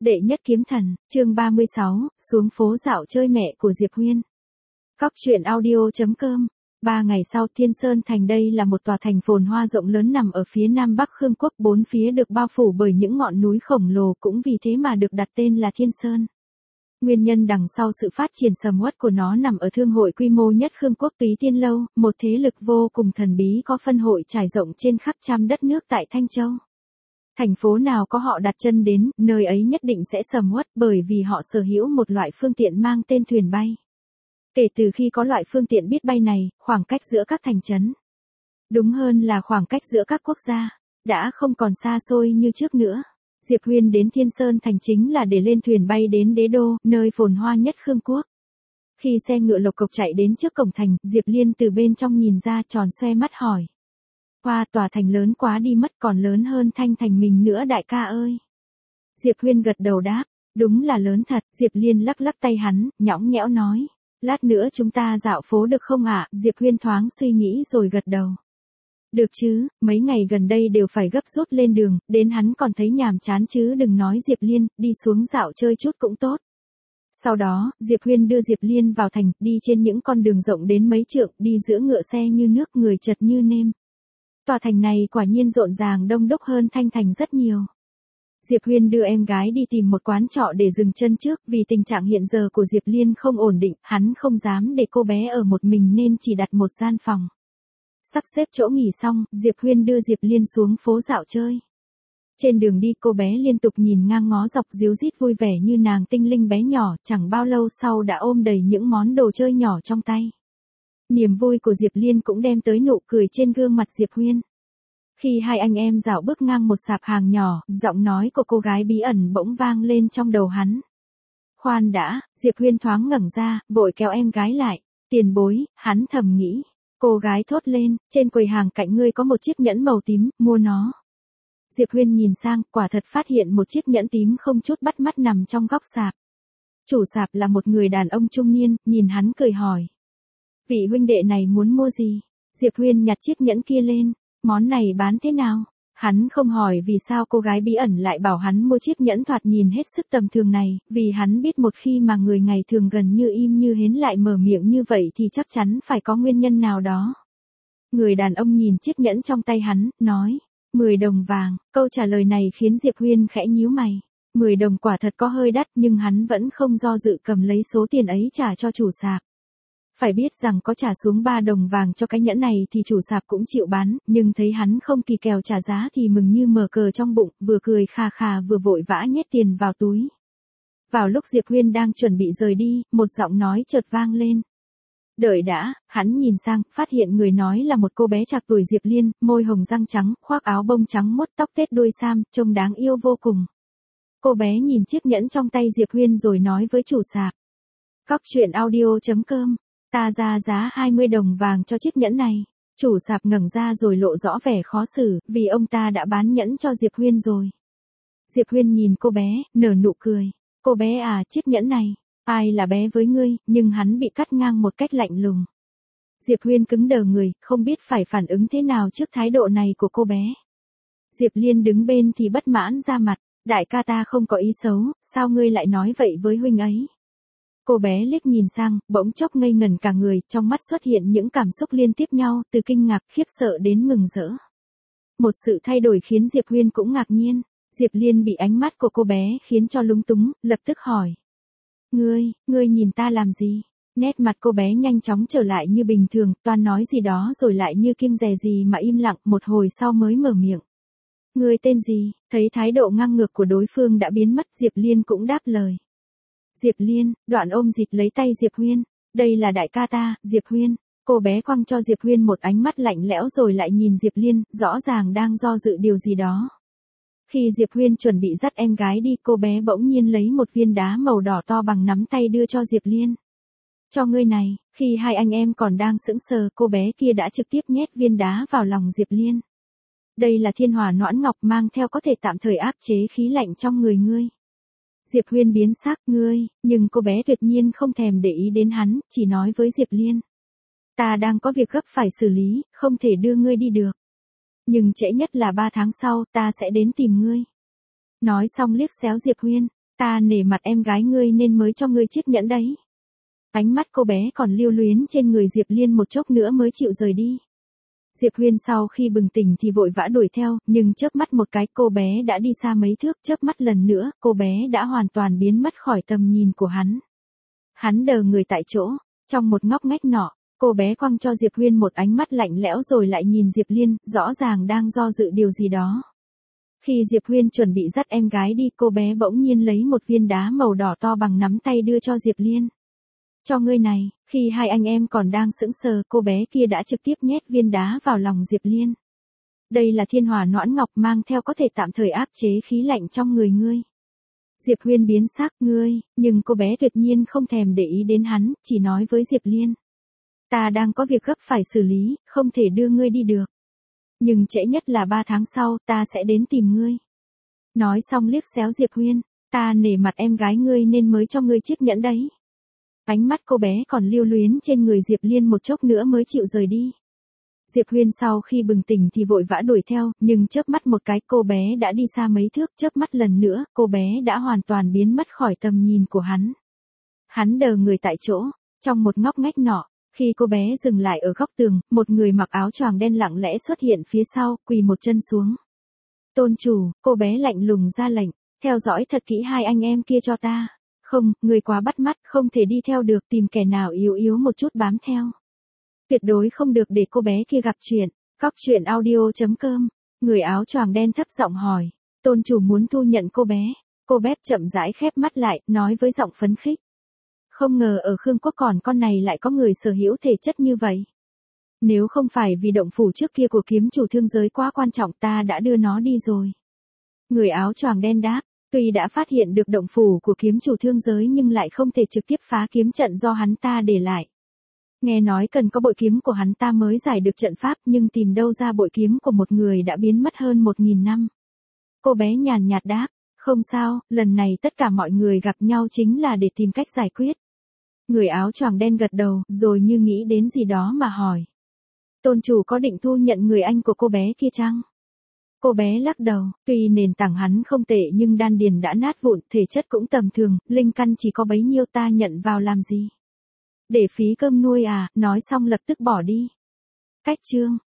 Đệ nhất kiếm thần, chương 36, xuống phố dạo chơi mẹ của Diệp Huyên. Cóc truyện audio.com. 3 ngày sau, Thiên Sơn Thành đây là một tòa thành phồn hoa rộng lớn nằm ở phía nam bắc Khương Quốc, bốn phía được bao phủ bởi những ngọn núi khổng lồ, cũng vì thế mà được đặt tên là Thiên Sơn. Nguyên nhân đằng sau sự phát triển sầm uất của nó nằm ở thương hội quy mô nhất Khương Quốc Túy Tiên Lâu, một thế lực vô cùng thần bí có phân hội trải rộng trên khắp trăm đất nước tại Thanh Châu. Thành phố nào có họ đặt chân đến, nơi ấy nhất định sẽ sầm uất bởi vì họ sở hữu một loại phương tiện mang tên thuyền bay. Kể từ khi có loại phương tiện biết bay này, khoảng cách giữa các thành trấn, đúng hơn là khoảng cách giữa các quốc gia, đã không còn xa xôi như trước nữa. Diệp Huyên đến Thiên Sơn Thành chính là để lên thuyền bay đến Đế Đô, nơi phồn hoa nhất Khương Quốc. Khi xe ngựa lộc cộc chạy đến trước cổng thành, Diệp Liên từ bên trong nhìn ra tròn xoe mắt hỏi. Wow, tòa thành lớn quá đi mất, còn lớn hơn Thanh Thành mình nữa đại ca ơi. Diệp Huyên gật đầu đáp, đúng là lớn thật. Diệp Liên lắc lắc tay hắn, nhõng nhẽo nói, lát nữa chúng ta dạo phố được không ạ? Diệp Huyên thoáng suy nghĩ rồi gật đầu. Được chứ, mấy ngày gần đây đều phải gấp rút lên đường, đến hắn còn thấy nhàm chán chứ đừng nói Diệp Liên, đi xuống dạo chơi chút cũng tốt. Sau đó, Diệp Huyên đưa Diệp Liên vào thành, đi trên những con đường rộng đến mấy trượng, đi giữa ngựa xe như nước, người chật như nêm. Tòa thành này quả nhiên rộn ràng đông đúc hơn Thanh Thành rất nhiều. Diệp Huyên đưa em gái đi tìm một quán trọ để dừng chân trước, vì tình trạng hiện giờ của Diệp Liên không ổn định, hắn không dám để cô bé ở một mình nên chỉ đặt một gian phòng. Sắp xếp chỗ nghỉ xong, Diệp Huyên đưa Diệp Liên xuống phố dạo chơi. Trên đường đi cô bé liên tục nhìn ngang ngó dọc díu dít vui vẻ như nàng tinh linh bé nhỏ, chẳng bao lâu sau đã ôm đầy những món đồ chơi nhỏ trong tay. Niềm vui của Diệp Liên cũng đem tới nụ cười trên gương mặt Diệp Huyên. Khi hai anh em dạo bước ngang một sạp hàng nhỏ, giọng nói của cô gái bí ẩn bỗng vang lên trong đầu hắn. Khoan đã, Diệp Huyên thoáng ngẩng ra, vội kéo em gái lại. Tiền bối, hắn thầm nghĩ. Cô gái thốt lên, trên quầy hàng cạnh ngươi có một chiếc nhẫn màu tím, mua nó. Diệp Huyên nhìn sang, quả thật phát hiện một chiếc nhẫn tím không chút bắt mắt nằm trong góc sạp. Chủ sạp là một người đàn ông trung niên, nhìn hắn cười hỏi. Vị huynh đệ này muốn mua gì? Diệp Huyên nhặt chiếc nhẫn kia lên. Món này bán thế nào? Hắn không hỏi vì sao cô gái bí ẩn lại bảo hắn mua chiếc nhẫn thoạt nhìn hết sức tầm thường này, vì hắn biết một khi mà người ngày thường gần như im như hến lại mở miệng như vậy thì chắc chắn phải có nguyên nhân nào đó. Người đàn ông nhìn chiếc nhẫn trong tay hắn, nói, 10 đồng vàng. Câu trả lời này khiến Diệp Huyên khẽ nhíu mày. 10 đồng quả thật có hơi đắt nhưng hắn vẫn không do dự cầm lấy số tiền ấy trả cho chủ sạp. Phải biết rằng có trả xuống 3 đồng vàng cho cái nhẫn này thì chủ sạp cũng chịu bán, nhưng thấy hắn không kỳ kèo trả giá thì mừng như mở cờ trong bụng, vừa cười khà khà vừa vội vã nhét tiền vào túi. Vào lúc Diệp Huyên đang chuẩn bị rời đi, một giọng nói chợt vang lên. Đợi đã, hắn nhìn sang, phát hiện người nói là một cô bé trạc tuổi Diệp Liên, môi hồng răng trắng, khoác áo bông trắng mốt tóc tết đuôi sam, trông đáng yêu vô cùng. Cô bé nhìn chiếc nhẫn trong tay Diệp Huyên rồi nói với chủ sạp. Cóc truyện audio.com. Ta ra giá 20 đồng vàng cho chiếc nhẫn này. Chủ sạp ngẩng ra rồi lộ rõ vẻ khó xử, vì ông ta đã bán nhẫn cho Diệp Huyên rồi. Diệp Huyên nhìn cô bé, nở nụ cười. Cô bé à, chiếc nhẫn này, ai là bé với ngươi, nhưng hắn bị cắt ngang một cách lạnh lùng. Diệp Huyên cứng đờ người, không biết phải phản ứng thế nào trước thái độ này của cô bé. Diệp Liên đứng bên thì bất mãn ra mặt, đại ca ta không có ý xấu, sao ngươi lại nói vậy với huynh ấy? Cô bé liếc nhìn sang, bỗng chốc ngây ngẩn cả người, trong mắt xuất hiện những cảm xúc liên tiếp nhau, từ kinh ngạc, khiếp sợ đến mừng rỡ. Một sự thay đổi khiến Diệp Huyên cũng ngạc nhiên. Diệp Liên bị ánh mắt của cô bé khiến cho lúng túng, lập tức hỏi. Ngươi nhìn ta làm gì? Nét mặt cô bé nhanh chóng trở lại như bình thường, toan nói gì đó rồi lại như kiêng dè gì mà im lặng, một hồi sau mới mở miệng. Ngươi tên gì? Thấy thái độ ngang ngược của đối phương đã biến mất, Diệp Liên cũng đáp lời. Diệp Liên, đoạn ôm dịt lấy tay Diệp Huyên. Đây là đại ca ta, Diệp Huyên. Cô bé quăng cho Diệp Huyên một ánh mắt lạnh lẽo rồi lại nhìn Diệp Liên, rõ ràng đang do dự điều gì đó. Khi Diệp Huyên chuẩn bị dắt em gái đi, cô bé bỗng nhiên lấy một viên đá màu đỏ to bằng nắm tay đưa cho Diệp Liên. Cho ngươi này. Khi hai anh em còn đang sững sờ, cô bé kia đã trực tiếp nhét viên đá vào lòng Diệp Liên. Đây là thiên hỏa noãn ngọc, mang theo có thể tạm thời áp chế khí lạnh trong người ngươi. Diệp Huyên biến sắc, ngươi, nhưng cô bé tuyệt nhiên không thèm để ý đến hắn, chỉ nói với Diệp Liên. Ta đang có việc gấp phải xử lý, không thể đưa ngươi đi được. Nhưng trễ nhất là 3 tháng sau, ta sẽ đến tìm ngươi. Nói xong liếc xéo Diệp Huyên, Ta nể mặt em gái ngươi nên mới cho ngươi chiếc nhẫn đấy. Ánh mắt cô bé còn lưu luyến trên người Diệp Liên một chốc nữa mới chịu rời đi. Diệp Huyên sau khi bừng tỉnh thì vội vã đuổi theo, nhưng chớp mắt một cái cô bé đã đi xa mấy thước, chớp mắt lần nữa, cô bé đã hoàn toàn biến mất khỏi tầm nhìn của hắn. Hắn đờ người tại chỗ, trong một ngóc ngách nọ, cô bé quăng cho Diệp Huyên một ánh mắt lạnh lẽo rồi lại nhìn Diệp Liên, rõ ràng đang do dự điều gì đó. Khi Diệp Huyên chuẩn bị dắt em gái đi, cô bé bỗng nhiên lấy một viên đá màu đỏ to bằng nắm tay đưa cho Diệp Liên. Cho ngươi này, khi hai anh em còn đang sững sờ, cô bé kia đã trực tiếp nhét viên đá vào lòng Diệp Liên. Đây là thiên hỏa noãn ngọc mang theo có thể tạm thời áp chế khí lạnh trong người ngươi. Diệp Huyên biến sắc, ngươi, nhưng cô bé tuyệt nhiên không thèm để ý đến hắn, chỉ nói với Diệp Liên. Ta đang có việc gấp phải xử lý, không thể đưa ngươi đi được. Nhưng trễ nhất là 3 tháng sau, ta sẽ đến tìm ngươi. Nói xong liếc xéo Diệp Huyên, ta nể mặt em gái ngươi nên mới cho ngươi chiếc nhẫn đấy. Ánh mắt cô bé còn lưu luyến trên người Diệp Liên một chốc nữa mới chịu rời đi. Diệp Huyên sau khi bừng tỉnh thì vội vã đuổi theo, nhưng chớp mắt một cái cô bé đã đi xa mấy thước, chớp mắt lần nữa, cô bé đã hoàn toàn biến mất khỏi tầm nhìn của hắn. Hắn đờ người tại chỗ, trong một ngóc ngách nọ, khi cô bé dừng lại ở góc tường, một người mặc áo choàng đen lặng lẽ xuất hiện phía sau, quỳ một chân xuống. Tôn chủ, cô bé lạnh lùng ra lệnh, theo dõi thật kỹ hai anh em kia cho ta. Không, người quá bắt mắt, không thể đi theo được, tìm kẻ nào yếu yếu một chút bám theo. Tuyệt đối không được để cô bé kia gặp chuyện. Cóc truyện audio.com. Người áo choàng đen thấp giọng hỏi. Tôn chủ muốn thu nhận cô bé. Cô bé chậm rãi khép mắt lại, nói với giọng phấn khích. Không ngờ ở Khương Quốc còn con này lại có người sở hữu thể chất như vậy. Nếu không phải vì động phủ trước kia của kiếm chủ thương giới quá quan trọng, ta đã đưa nó đi rồi. Người áo choàng đen đáp. Tuy đã phát hiện được động phủ của kiếm chủ thương giới nhưng lại không thể trực tiếp phá kiếm trận do hắn ta để lại. Nghe nói cần có bội kiếm của hắn ta mới giải được trận pháp, nhưng tìm đâu ra bội kiếm của một người đã biến mất hơn 1000 năm. Cô bé nhàn nhạt đáp, không sao, lần này tất cả mọi người gặp nhau chính là để tìm cách giải quyết. Người áo choàng đen gật đầu, rồi như nghĩ đến gì đó mà hỏi. Tôn chủ có định thu nhận người anh của cô bé kia chăng? Cô bé lắc đầu, tuy nền tảng hắn không tệ nhưng đan điền đã nát vụn, thể chất cũng tầm thường, linh căn chỉ có bấy nhiêu, ta nhận vào làm gì? Để phí cơm nuôi à, nói xong lập tức bỏ đi. Cách chương.